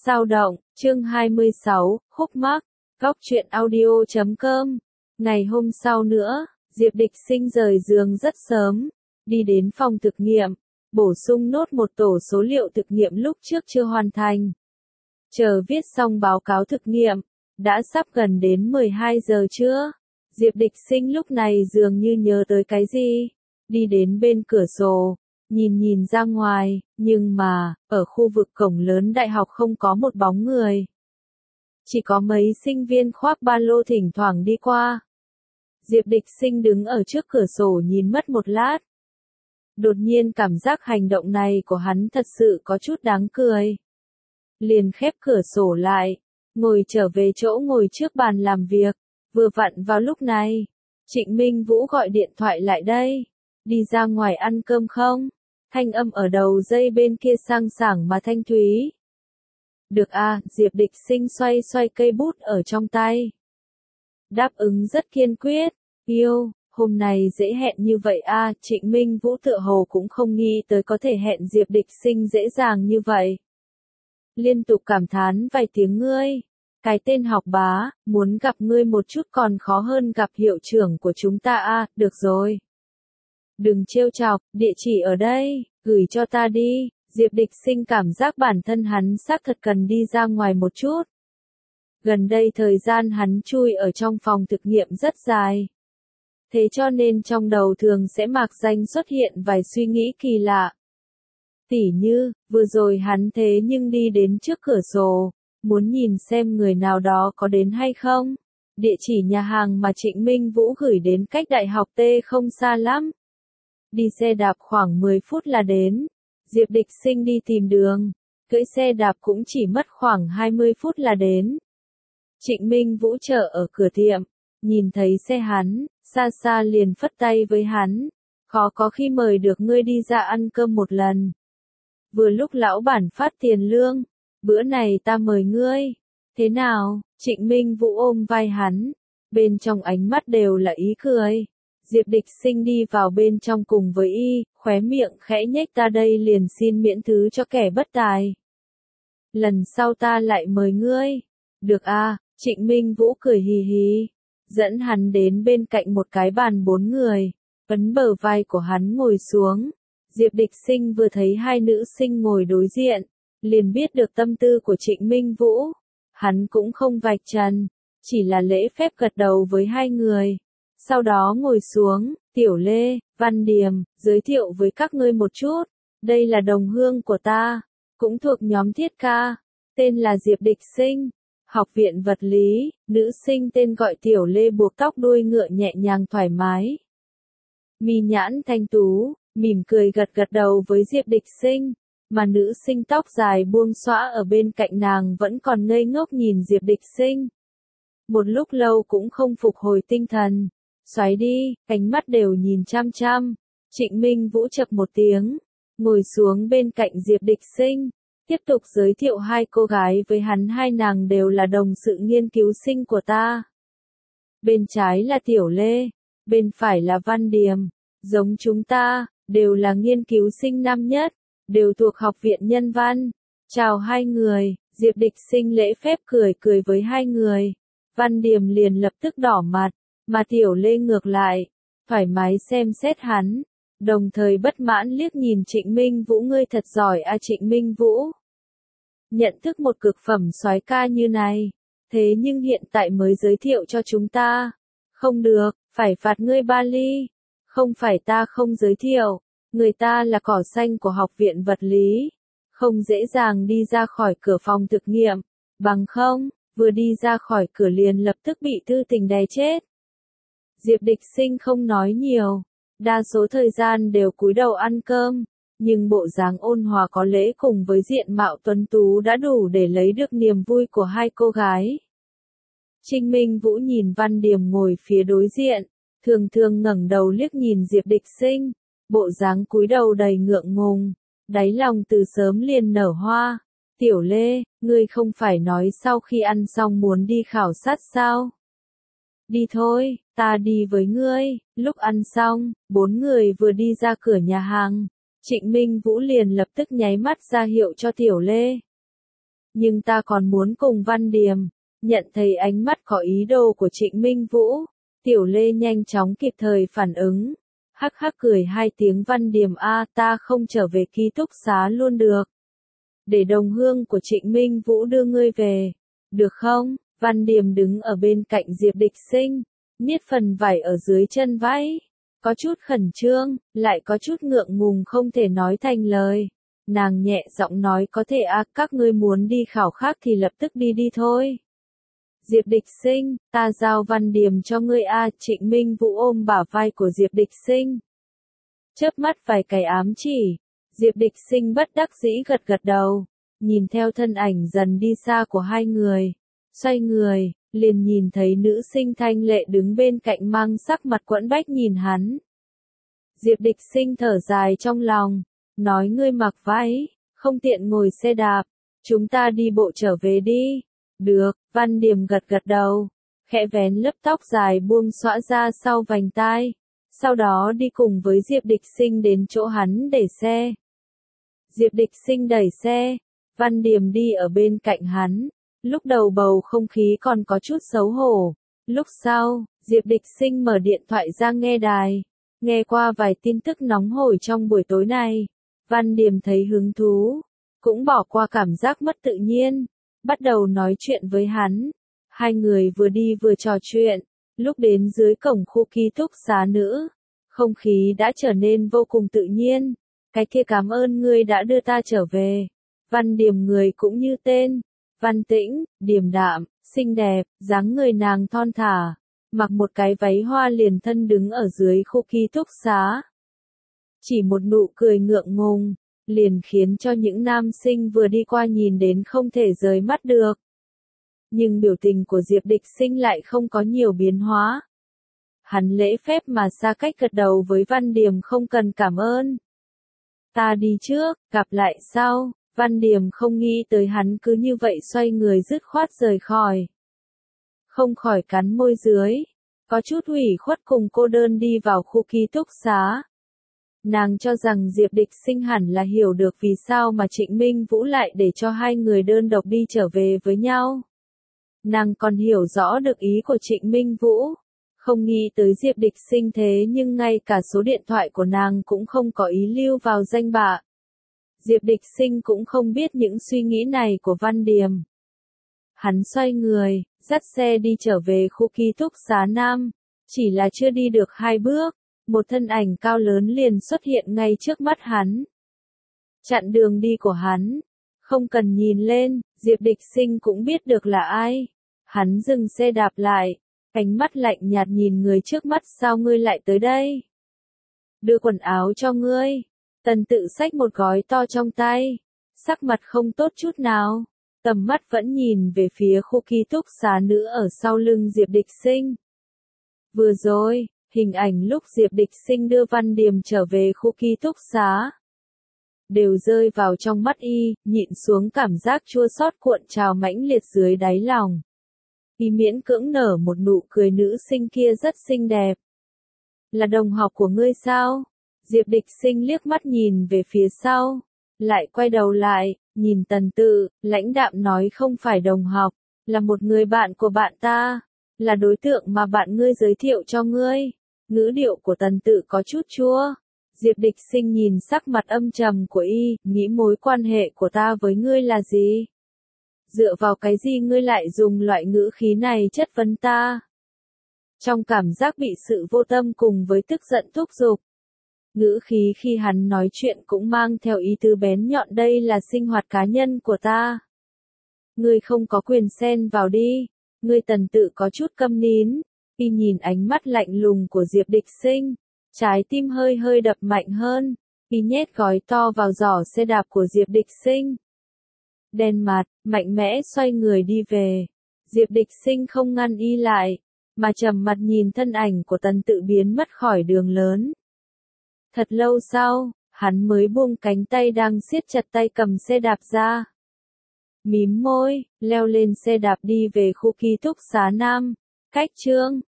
Sao động, chương 26, khúc mắc, góc truyện audio.com. Ngày hôm sau nữa, Diệp Địch Sinh rời giường rất sớm, đi đến phòng thực nghiệm, bổ sung nốt một tổ số liệu thực nghiệm lúc trước chưa hoàn thành. Chờ viết xong báo cáo thực nghiệm, đã sắp gần đến 12 giờ trưa. Diệp Địch Sinh lúc này dường như nhớ tới cái gì, đi đến bên cửa sổ, nhìn ra ngoài, nhưng mà, ở khu vực cổng lớn đại học không có một bóng người. Chỉ có mấy sinh viên khoác ba lô thỉnh thoảng đi qua. Diệp Địch Sinh đứng ở trước cửa sổ nhìn mất một lát. Đột nhiên cảm giác hành động này của hắn thật sự có chút đáng cười. Liền khép cửa sổ lại, ngồi trở về chỗ ngồi trước bàn làm việc. Vừa vặn vào lúc này, Trịnh Minh Vũ gọi điện thoại lại đây. Đi ra ngoài ăn cơm không? Thanh âm ở đầu dây bên kia sang sảng mà thanh thúy. Được à, Diệp Địch Sinh xoay cây bút ở trong tay. Đáp ứng rất kiên quyết. Yêu, hôm nay dễ hẹn như vậy à, Trịnh Minh Vũ tựa hồ cũng không nghĩ tới có thể hẹn Diệp Địch Sinh dễ dàng như vậy. Liên tục cảm thán vài tiếng ngươi. Cái tên học bá, muốn gặp ngươi một chút còn khó hơn gặp hiệu trưởng của chúng ta à, được rồi. Đừng trêu chọc, địa chỉ ở đây, gửi cho ta đi. Diệp Địch Sinh cảm giác bản thân hắn xác thật cần đi ra ngoài một chút. Gần đây thời gian hắn chui ở trong phòng thực nghiệm rất dài. Thế cho nên trong đầu thường sẽ mạc danh xuất hiện vài suy nghĩ kỳ lạ. Tỉ như, vừa rồi hắn thế nhưng đi đến trước cửa sổ, muốn nhìn xem người nào đó có đến hay không. Địa chỉ nhà hàng mà Trịnh Minh Vũ gửi đến cách đại học T không xa lắm. Đi xe đạp khoảng 10 phút là đến. Diệp Địch Sinh đi tìm đường, cưỡi xe đạp cũng chỉ mất khoảng 20 phút là đến. Trịnh Minh Vũ chờ ở cửa tiệm, nhìn thấy xe hắn, xa liền phất tay với hắn. Khó có khi mời được ngươi đi ra ăn cơm một lần. Vừa lúc lão bản phát tiền lương, bữa này ta mời ngươi. Thế nào? Trịnh Minh Vũ ôm vai hắn, bên trong ánh mắt đều là ý cười. Diệp Địch Sinh đi vào bên trong cùng với y, khóe miệng khẽ nhếch, ta đây liền xin miễn thứ cho kẻ bất tài. Lần sau ta lại mời ngươi. Được à, Trịnh Minh Vũ cười hì hì, dẫn hắn đến bên cạnh một cái bàn 4 người, ấn bờ vai của hắn ngồi xuống. Diệp Địch Sinh vừa thấy hai nữ sinh ngồi đối diện, liền biết được tâm tư của Trịnh Minh Vũ. Hắn cũng không vạch trần, chỉ là lễ phép gật đầu với hai người. Sau đó ngồi xuống, Tiểu Lê, Văn Điềm, giới thiệu với các ngươi một chút. Đây là đồng hương của ta, cũng thuộc nhóm thiết ca, tên là Diệp Địch Sinh, học viện vật lý, nữ sinh tên gọi Tiểu Lê buộc tóc đuôi ngựa nhẹ nhàng thoải mái. Mi nhãn thanh tú, mỉm cười gật đầu với Diệp Địch Sinh, mà nữ sinh tóc dài buông xõa ở bên cạnh nàng vẫn còn ngây ngốc nhìn Diệp Địch Sinh. Một lúc lâu cũng không phục hồi tinh thần. Xoáy đi, cánh mắt đều nhìn chăm chăm. Trịnh Minh Vũ chập một tiếng, ngồi xuống bên cạnh Diệp Địch Sinh, tiếp tục giới thiệu hai cô gái với hắn, hai nàng đều là đồng sự nghiên cứu sinh của ta. Bên trái là Tiểu Lê, bên phải là Văn Điềm, giống chúng ta, đều là nghiên cứu sinh năm nhất, đều thuộc học viện nhân văn. Chào hai người, Diệp Địch Sinh lễ phép cười với hai người. Văn Điềm liền lập tức đỏ mặt. Mà Tiểu Lê ngược lại, thoải mái xem xét hắn, đồng thời bất mãn liếc nhìn Trịnh Minh Vũ, ngươi thật giỏi à Trịnh Minh Vũ. Nhận thức một cực phẩm soái ca như này, thế nhưng hiện tại mới giới thiệu cho chúng ta. Không được, phải phạt ngươi 3 ly. Không phải ta không giới thiệu, người ta là cỏ xanh của học viện vật lý. Không dễ dàng đi ra khỏi cửa phòng thực nghiệm, bằng không, vừa đi ra khỏi cửa liền lập tức bị thư tình đè chết. Diệp Địch Sinh không nói nhiều, đa số thời gian đều cúi đầu ăn cơm, nhưng bộ dáng ôn hòa có lễ cùng với diện mạo tuấn tú đã đủ để lấy được niềm vui của hai cô gái. Trịnh Minh Vũ nhìn Văn Điềm ngồi phía đối diện, thường ngẩng đầu liếc nhìn Diệp Địch Sinh, bộ dáng cúi đầu đầy ngượng ngùng, đáy lòng từ sớm liền nở hoa. Tiểu Lê, ngươi không phải nói sau khi ăn xong muốn đi khảo sát sao? Đi thôi, ta đi với ngươi. Lúc ăn xong, 4 người vừa đi ra cửa nhà hàng, Trịnh Minh Vũ liền lập tức nháy mắt ra hiệu cho Tiểu Lê. nhưng ta còn muốn cùng Văn Điềm. Nhận thấy ánh mắt có ý đồ của Trịnh Minh Vũ, Tiểu Lê nhanh chóng kịp thời phản ứng. Hắc hắc cười hai tiếng. Văn Điềm a, ta không trở về ký túc xá luôn được. Để đồng hương của Trịnh Minh Vũ đưa ngươi về. Được không? Văn Điềm đứng ở bên cạnh Diệp Địch Sinh, niết phần vải ở dưới chân váy. Có chút khẩn trương, lại có chút ngượng ngùng không thể nói thành lời. Nàng nhẹ giọng nói có thể các ngươi muốn đi khảo khác thì lập tức đi đi thôi. Diệp Địch Sinh, ta giao Văn Điềm cho ngươi Trịnh Minh Vũ ôm bả vai của Diệp Địch Sinh. Chớp mắt vài cái ám chỉ, Diệp Địch Sinh bất đắc dĩ gật gật đầu, nhìn theo thân ảnh dần đi xa của hai người. Xoay người, liền nhìn thấy nữ sinh Thanh Lệ đứng bên cạnh mang sắc mặt quẫn bách nhìn hắn. Diệp Địch Sinh thở dài trong lòng, nói ngươi mặc váy, không tiện ngồi xe đạp, chúng ta đi bộ trở về đi. Được, Văn Điềm gật gật đầu, khẽ vén lớp tóc dài buông xõa ra sau vành tai, sau đó đi cùng với Diệp Địch Sinh đến chỗ hắn để xe. Diệp Địch Sinh đẩy xe, Văn Điềm đi ở bên cạnh hắn, lúc đầu bầu không khí còn có chút xấu hổ, lúc sau, Diệp Địch Sinh mở điện thoại ra nghe đài, nghe qua vài tin tức nóng hổi trong buổi tối này, Văn Điềm thấy hứng thú, cũng bỏ qua cảm giác mất tự nhiên. Bắt đầu nói chuyện với hắn. Hai người vừa đi vừa trò chuyện. Lúc đến dưới cổng khu ký túc xá nữ, không khí đã trở nên vô cùng tự nhiên. Cái kia cảm ơn ngươi đã đưa ta trở về. Văn Điềm người cũng như tên. Văn Tĩnh, điềm đạm, xinh đẹp, dáng người nàng thon thả. Mặc một cái váy hoa liền thân đứng ở dưới khu ký túc xá. Chỉ một nụ cười ngượng ngùng, liền khiến cho những nam sinh vừa đi qua nhìn đến không thể rời mắt được. Nhưng biểu tình của Diệp Địch Sinh lại không có nhiều biến hóa. Hắn lễ phép mà xa cách gật đầu với Văn Điềm không cần cảm ơn. Ta đi trước, gặp lại sau. Văn Điềm không nghĩ tới hắn cứ như vậy xoay người dứt khoát rời khỏi. Không khỏi cắn môi dưới, có chút ủy khuất cùng cô đơn đi vào khu ký túc xá. Nàng cho rằng Diệp Địch Sinh hẳn là hiểu được vì sao mà Trịnh Minh Vũ lại để cho hai người đơn độc đi trở về với nhau. Nàng còn hiểu rõ được ý của Trịnh Minh Vũ. Không nghĩ tới Diệp Địch Sinh thế nhưng ngay cả số điện thoại của nàng cũng không có ý lưu vào danh bạ. Diệp Địch Sinh cũng không biết những suy nghĩ này của Văn Điềm. Hắn xoay người, dắt xe đi trở về khu ký túc xá Nam. Chỉ là chưa đi được 2 bước. Một thân ảnh cao lớn liền xuất hiện ngay trước mắt hắn. Chặn đường đi của hắn. Không cần nhìn lên, Diệp Địch Sinh cũng biết được là ai. Hắn dừng xe đạp lại, ánh mắt lạnh nhạt nhìn người trước mắt. Sao ngươi lại tới đây? Đưa quần áo cho ngươi. Tần Tự xách một gói to trong tay. Sắc mặt không tốt chút nào. Tầm mắt vẫn nhìn về phía khu ký túc xá nữ ở sau lưng Diệp Địch Sinh. Vừa rồi, hình ảnh lúc Diệp Địch Sinh đưa Văn Điềm trở về khu ký túc xá. Đều rơi vào trong mắt y, nhịn xuống cảm giác chua xót cuộn trào mãnh liệt dưới đáy lòng. Y miễn cưỡng nở một nụ cười. Nữ sinh kia rất xinh đẹp. Là đồng học của ngươi sao? Diệp Địch Sinh liếc mắt nhìn về phía sau. Lại quay đầu lại, nhìn Tần Tự, lãnh đạm nói không phải đồng học, là một người bạn của bạn ta. Là đối tượng mà bạn ngươi giới thiệu cho ngươi. Ngữ điệu của Tần Tự có chút chua. Diệp Địch Sinh nhìn sắc mặt âm trầm của y, nghĩ mối quan hệ của ta với ngươi là gì? Dựa vào cái gì ngươi lại dùng loại ngữ khí này chất vấn ta? Trong cảm giác bị sự vô tâm cùng với tức giận thúc giục. Ngữ khí khi hắn nói chuyện cũng mang theo ý tứ bén nhọn, đây là sinh hoạt cá nhân của ta. Ngươi không có quyền xen vào đi. Ngươi. Tần Tự có chút câm nín. Y nhìn ánh mắt lạnh lùng của Diệp Địch Sinh. Trái tim hơi hơi đập mạnh hơn. Y nhét gói to vào giỏ xe đạp của Diệp Địch Sinh. Đen mặt, mạnh mẽ xoay người đi về. Diệp Địch Sinh không ngăn y lại, mà trầm mặt nhìn thân ảnh của Tần Tự biến mất khỏi đường lớn. Thật lâu sau, hắn mới buông cánh tay đang siết chặt tay cầm xe đạp ra. Mím môi, leo lên xe đạp đi về khu ký túc xá Nam. Cách chương